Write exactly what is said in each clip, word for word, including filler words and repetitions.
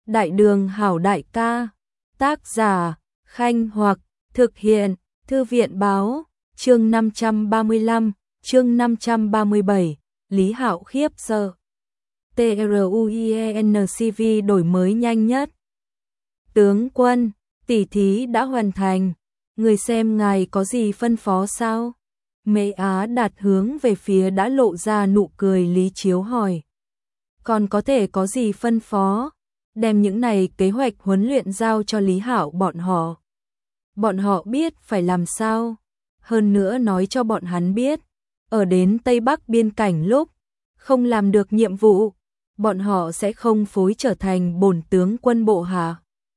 Đại đường hảo đại ca, tác giả, Khanh Hoặc, thực hiện, Thư viện báo, chương năm trăm ba mươi lăm, chương năm trăm ba mươi bảy, Lý Hạo khiếp sợ. TRUIENCV đổi mới nhanh nhất. Tướng quân, tỉ thí đã hoàn thành, người xem ngài có gì phân phó sao? Mễ Á Đạt hướng về phía đã lộ ra nụ cười Lý Chiếu hỏi. Còn có thể có gì phân phó? Đem những này kế hoạch huấn luyện giao cho Lý Hạo bọn họ. Bọn họ biết phải làm sao. Hơn nữa nói cho bọn hắn biết, ở đến Tây Bắc biên cảnh lúc không làm được nhiệm vụ, bọn họ sẽ không phối trở thành bổn tướng quân bộ hạ.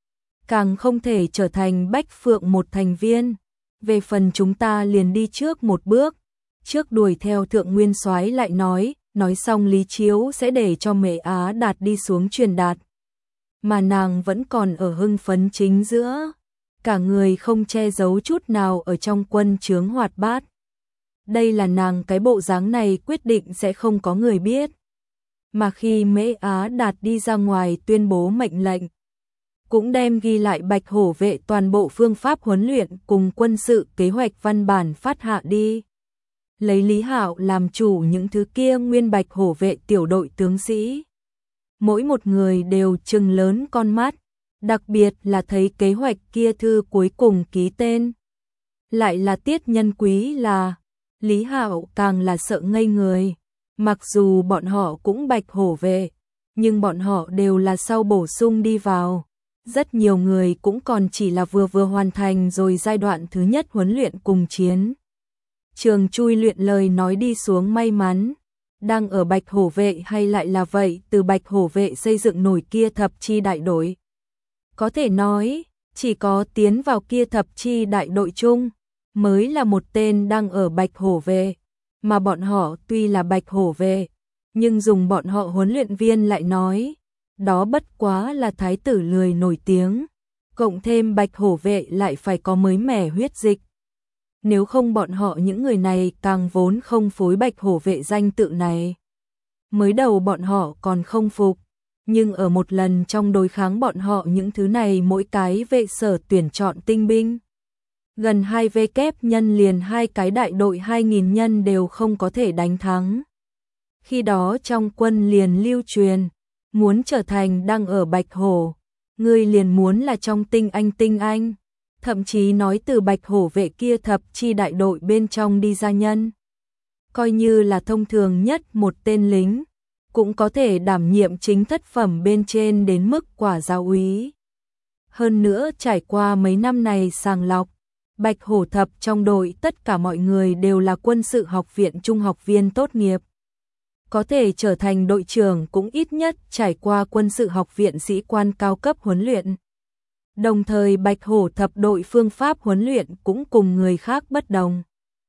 Càng không thể trở thành Bách Phượng một thành viên. Về phần chúng ta liền đi trước một bước, trước đuổi theo Thượng Nguyên Soái lại nói, nói xong Lý Chiếu sẽ để cho Mễ Á Đạt đi xuống truyền đạt. Mà nàng vẫn còn ở hưng phấn chính giữa, cả người không che giấu chút nào ở trong quân trướng hoạt bát. Đây là nàng cái bộ dáng này quyết định sẽ không có người biết. Mà khi Mễ Á Đạt đi ra ngoài tuyên bố mệnh lệnh, cũng đem ghi lại Bạch Hổ vệ toàn bộ phương pháp huấn luyện cùng quân sự kế hoạch văn bản phát hạ đi. Lấy Lý Hạo làm chủ những thứ kia nguyên Bạch Hổ vệ tiểu đội tướng sĩ. Mỗi một người đều trừng lớn con mắt, đặc biệt là thấy kế hoạch kia thư cuối cùng ký tên. Lại là tiết nhân quý là, Lý Hạo càng là sợ ngây người. Mặc dù bọn họ cũng Bạch Hổ vệ, nhưng bọn họ đều là sau bổ sung đi vào. Rất nhiều người cũng còn chỉ là vừa vừa hoàn thành rồi giai đoạn thứ nhất huấn luyện cùng chiến. Trường chui luyện lời nói đi xuống may mắn, đang ở Bạch Hổ vệ hay lại là vậy từ Bạch Hổ vệ xây dựng nổi kia thập chi đại đội. Có thể nói, chỉ có tiến vào kia thập chi đại đội chung, mới là một tên đang ở Bạch Hổ vệ, mà bọn họ tuy là Bạch Hổ vệ, nhưng dùng bọn họ huấn luyện viên lại nói, đó bất quá là thái tử lười nổi tiếng, cộng thêm Bạch Hổ vệ lại phải có mới mẻ huyết dịch. Nếu không bọn họ những người này càng vốn không phối Bạch Hổ vệ danh tự này. Mới đầu bọn họ còn không phục, nhưng ở một lần trong đối kháng bọn họ những thứ này mỗi cái vệ sở tuyển chọn tinh binh. Gần hai vê kép nhân liền hai cái đại đội hai nghìn nhân đều không có thể đánh thắng. Khi đó trong quân liền lưu truyền, muốn trở thành đang ở Bạch Hổ, người liền muốn là trong tinh anh tinh anh. Thậm chí nói từ Bạch Hổ vệ kia thập chi đại đội bên trong đi ra nhân. Coi như là thông thường nhất một tên lính, cũng có thể đảm nhiệm chính thất phẩm bên trên đến mức quả giáo úy. Hơn nữa trải qua mấy năm này sàng lọc, Bạch Hổ thập trong đội tất cả mọi người đều là quân sự học viện trung học viên tốt nghiệp. Có thể trở thành đội trưởng cũng ít nhất trải qua quân sự học viện sĩ quan cao cấp huấn luyện. Đồng thời Bạch Hổ thập đội phương pháp huấn luyện cũng cùng người khác bất đồng.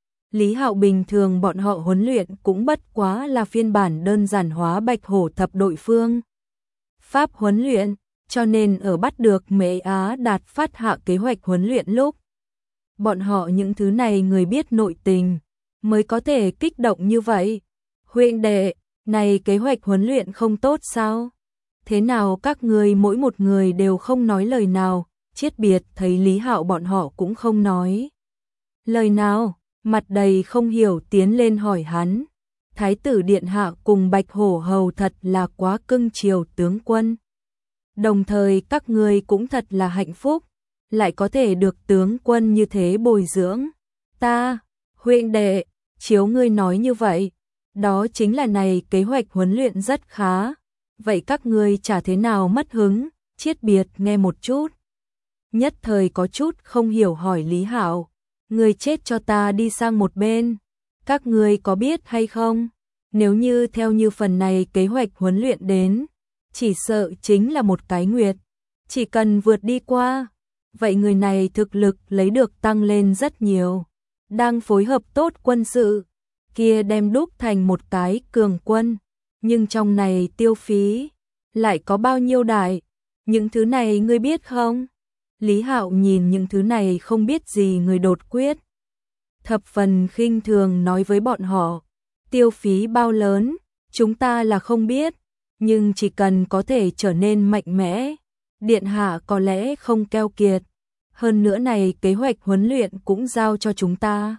Lý Hạo bình thường bọn họ huấn luyện cũng bất quá là phiên bản đơn giản hóa Bạch Hổ thập đội phương pháp huấn luyện, cho nên ở bắt được Mễ Á Đạt phát hạ kế hoạch huấn luyện lúc. Bọn họ những thứ này người biết nội tình, mới có thể kích động như vậy. Huynh đệ, này kế hoạch huấn luyện không tốt sao? Thế nào các người mỗi một người đều không nói lời nào, Chiết Biệt thấy Lý Hạo bọn họ cũng không nói lời nào, mặt đầy không hiểu tiến lên hỏi hắn. Thái tử điện hạ cùng Bạch Hổ hầu thật là quá cưng chiều tướng quân. Đồng thời các người cũng thật là hạnh phúc, lại có thể được tướng quân như thế bồi dưỡng. Ta, huynh đệ, chiếu ngươi nói như vậy, đó chính là này kế hoạch huấn luyện rất khá. Vậy các ngươi chả thế nào mất hứng? Chiết Biệt nghe một chút, nhất thời có chút không hiểu hỏi Lý Hạo, ngươi chết cho ta đi sang một bên. Các ngươi có biết hay không? Nếu như theo như phần này kế hoạch huấn luyện đến, chỉ sợ chính là một cái nguyệt, chỉ cần vượt đi qua, vậy người này thực lực lấy được tăng lên rất nhiều, đang phối hợp tốt quân sự, kia đem đúc thành một cái cường quân. Nhưng trong này tiêu phí lại có bao nhiêu đại? Những thứ này ngươi biết không? Lý Hạo nhìn những thứ này không biết gì người đột quyết. Thập phần khinh thường nói với bọn họ, tiêu phí bao lớn, chúng ta là không biết, nhưng chỉ cần có thể trở nên mạnh mẽ, Điện hạ có lẽ không keo kiệt, hơn nữa này kế hoạch huấn luyện cũng giao cho chúng ta.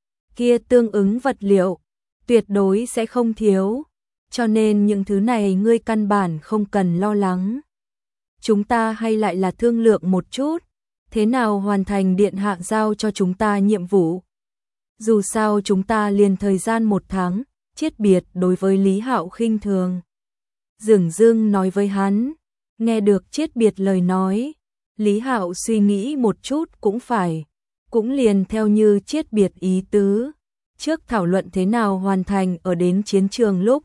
Kia tương ứng vật liệu, tuyệt đối sẽ không thiếu, cho nên những thứ này ngươi căn bản không cần lo lắng. Chúng ta hay lại là thương lượng một chút, thế nào hoàn thành điện hạ giao cho chúng ta nhiệm vụ. Dù sao chúng ta liền thời gian một tháng, chiết biệt đối với Lý Hạo khinh thường. Dường dưng nói với hắn, nghe được chiết biệt lời nói, Lý Hạo suy nghĩ một chút cũng phải, cũng liền theo như chiết biệt ý tứ, trước thảo luận thế nào hoàn thành ở đến chiến trường lúc.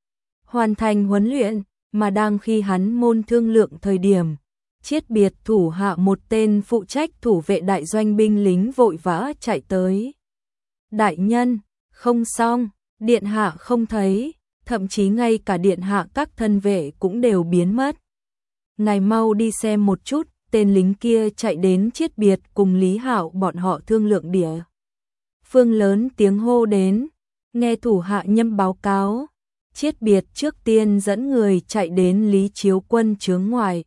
Hoàn thành huấn luyện, mà đang khi hắn môn thương lượng thời điểm, chiết biệt thủ hạ một tên phụ trách thủ vệ đại doanh binh lính vội vã chạy tới. Đại nhân, không xong, điện hạ không thấy, thậm chí ngay cả điện hạ các thân vệ cũng đều biến mất. Ngài mau đi xem một chút, tên lính kia chạy đến chiết biệt cùng Lý Hạo bọn họ thương lượng địa. Phương lớn tiếng hô đến, nghe thủ hạ nhâm báo cáo, chiết biệt trước tiên dẫn người chạy đến Lý Chiếu Quân chướng ngoài.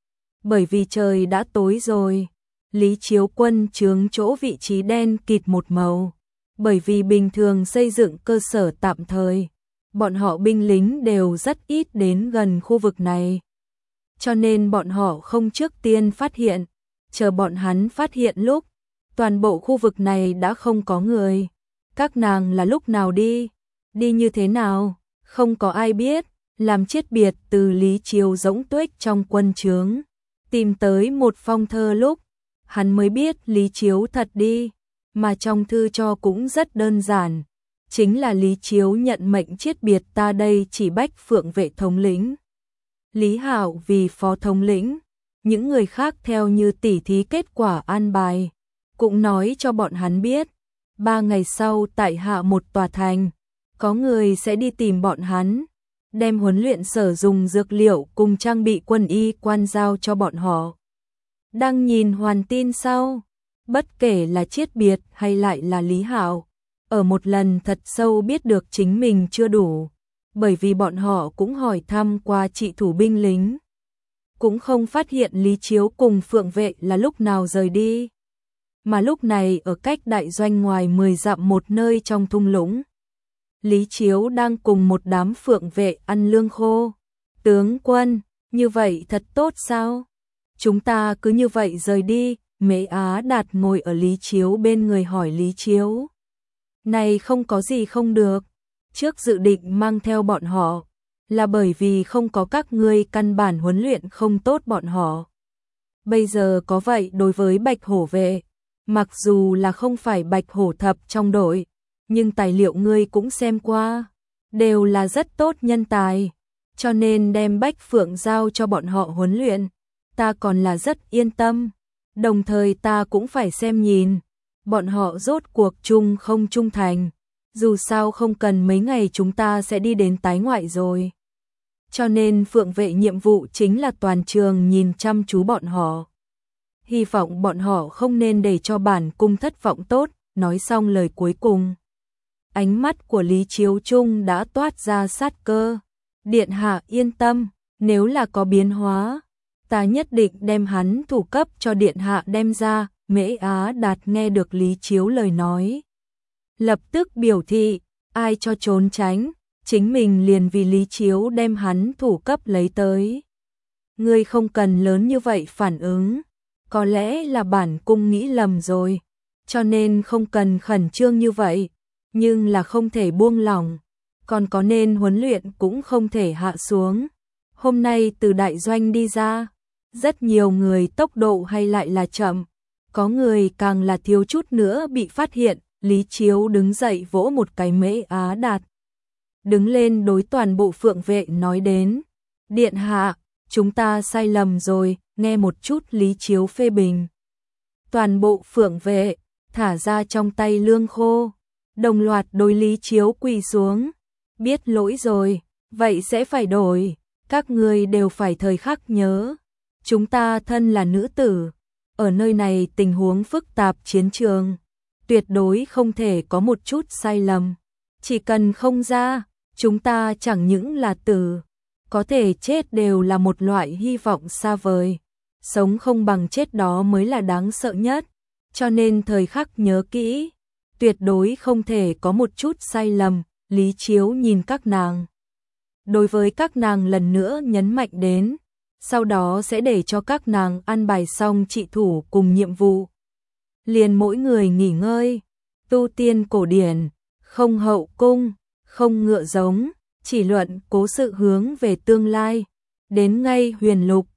Bởi vì trời đã tối rồi, Lý Chiếu Quân chướng chỗ vị trí đen kịt một màu, bởi vì bình thường xây dựng cơ sở tạm thời, bọn họ binh lính đều rất ít đến gần khu vực này. Cho nên bọn họ không trước tiên phát hiện, chờ bọn hắn phát hiện lúc, toàn bộ khu vực này đã không có người. Các nàng là lúc nào đi, đi như thế nào, không có ai biết, làm chiết biệt từ Lý Chiếu Dỗng Tuếch trong quân trướng, tìm tới một phong thơ lúc, hắn mới biết Lý Chiếu thật đi, mà trong thư cho cũng rất đơn giản, chính là Lý Chiếu nhận mệnh chiết biệt ta đây chỉ bách phượng vệ thống lĩnh. Lý Hạo vì phó thống lĩnh, những người khác theo như tỉ thí kết quả an bài, cũng nói cho bọn hắn biết, ba ngày sau tại hạ một tòa thành, có người sẽ đi tìm bọn hắn, đem huấn luyện sở dùng dược liệu cùng trang bị quân y quan giao cho bọn họ. Đang nhìn hoàn tin sau, bất kể là chiết biệt hay lại là Lý Hạo, ở một lần thật sâu biết được chính mình chưa đủ, bởi vì bọn họ cũng hỏi thăm qua trị thủ binh lính, cũng không phát hiện Lý Chiếu cùng phượng vệ là lúc nào rời đi, mà lúc này ở cách đại doanh ngoài mười dặm một nơi trong thung lũng, Lý Chiếu đang cùng một đám phượng vệ ăn lương khô. Tướng quân, như vậy thật tốt sao? Chúng ta cứ như vậy rời đi. Mễ Á Đạt ngồi ở Lý Chiếu bên người hỏi Lý Chiếu. Này không có gì không được. Trước dự định mang theo bọn họ, là bởi vì không có các ngươi căn bản huấn luyện không tốt bọn họ. Bây giờ có vậy đối với Bạch Hổ vệ, mặc dù là không phải Bạch Hổ thập trong đội, nhưng tài liệu ngươi cũng xem qua, đều là rất tốt nhân tài, cho nên đem Bách Phượng giao cho bọn họ huấn luyện, ta còn là rất yên tâm, đồng thời ta cũng phải xem nhìn, bọn họ rốt cuộc chung không trung thành, dù sao không cần mấy ngày chúng ta sẽ đi đến tái ngoại rồi. Cho nên Phượng vệ nhiệm vụ chính là toàn trường nhìn chăm chú bọn họ. Hy vọng bọn họ không nên để cho bản cung thất vọng tốt, nói xong lời cuối cùng. Ánh mắt của Lý Chiếu Trung đã toát ra sát cơ. Điện hạ yên tâm, nếu là có biến hóa, ta nhất định đem hắn thủ cấp cho điện hạ đem ra. Mễ Á Đạt nghe được Lý Chiếu lời nói, lập tức biểu thị, ai cho trốn tránh, chính mình liền vì Lý Chiếu đem hắn thủ cấp lấy tới. Ngươi không cần lớn như vậy phản ứng, có lẽ là bản cung nghĩ lầm rồi, cho nên không cần khẩn trương như vậy, nhưng là không thể buông lỏng, còn có nên huấn luyện cũng không thể hạ xuống. Hôm nay từ đại doanh đi ra, rất nhiều người tốc độ hay lại là chậm, có người càng là thiếu chút nữa bị phát hiện. Lý Chiếu đứng dậy vỗ một cái Mễ Á Đạt, đứng lên đối toàn bộ phượng vệ nói đến, điện hạ, chúng ta sai lầm rồi, nghe một chút Lý Chiếu phê bình. Toàn bộ phượng vệ thả ra trong tay lương khô, đồng loạt đối Lý Chiếu quỳ xuống, biết lỗi rồi, vậy sẽ phải đổi, các ngươi đều phải thời khắc nhớ, chúng ta thân là nữ tử, ở nơi này tình huống phức tạp chiến trường, tuyệt đối không thể có một chút sai lầm, chỉ cần không ra, chúng ta chẳng những là tử, có thể chết đều là một loại hy vọng xa vời, sống không bằng chết đó mới là đáng sợ nhất, cho nên thời khắc nhớ kỹ, tuyệt đối không thể có một chút sai lầm. Lý Chiếu nhìn các nàng. Đối với các nàng lần nữa nhấn mạnh đến, sau đó sẽ để cho các nàng ăn bài xong trị thủ cùng nhiệm vụ. Liền mỗi người nghỉ ngơi, tu tiên cổ điển, không hậu cung, không ngựa giống, chỉ luận cố sự hướng về tương lai. Đến ngay huyền lục,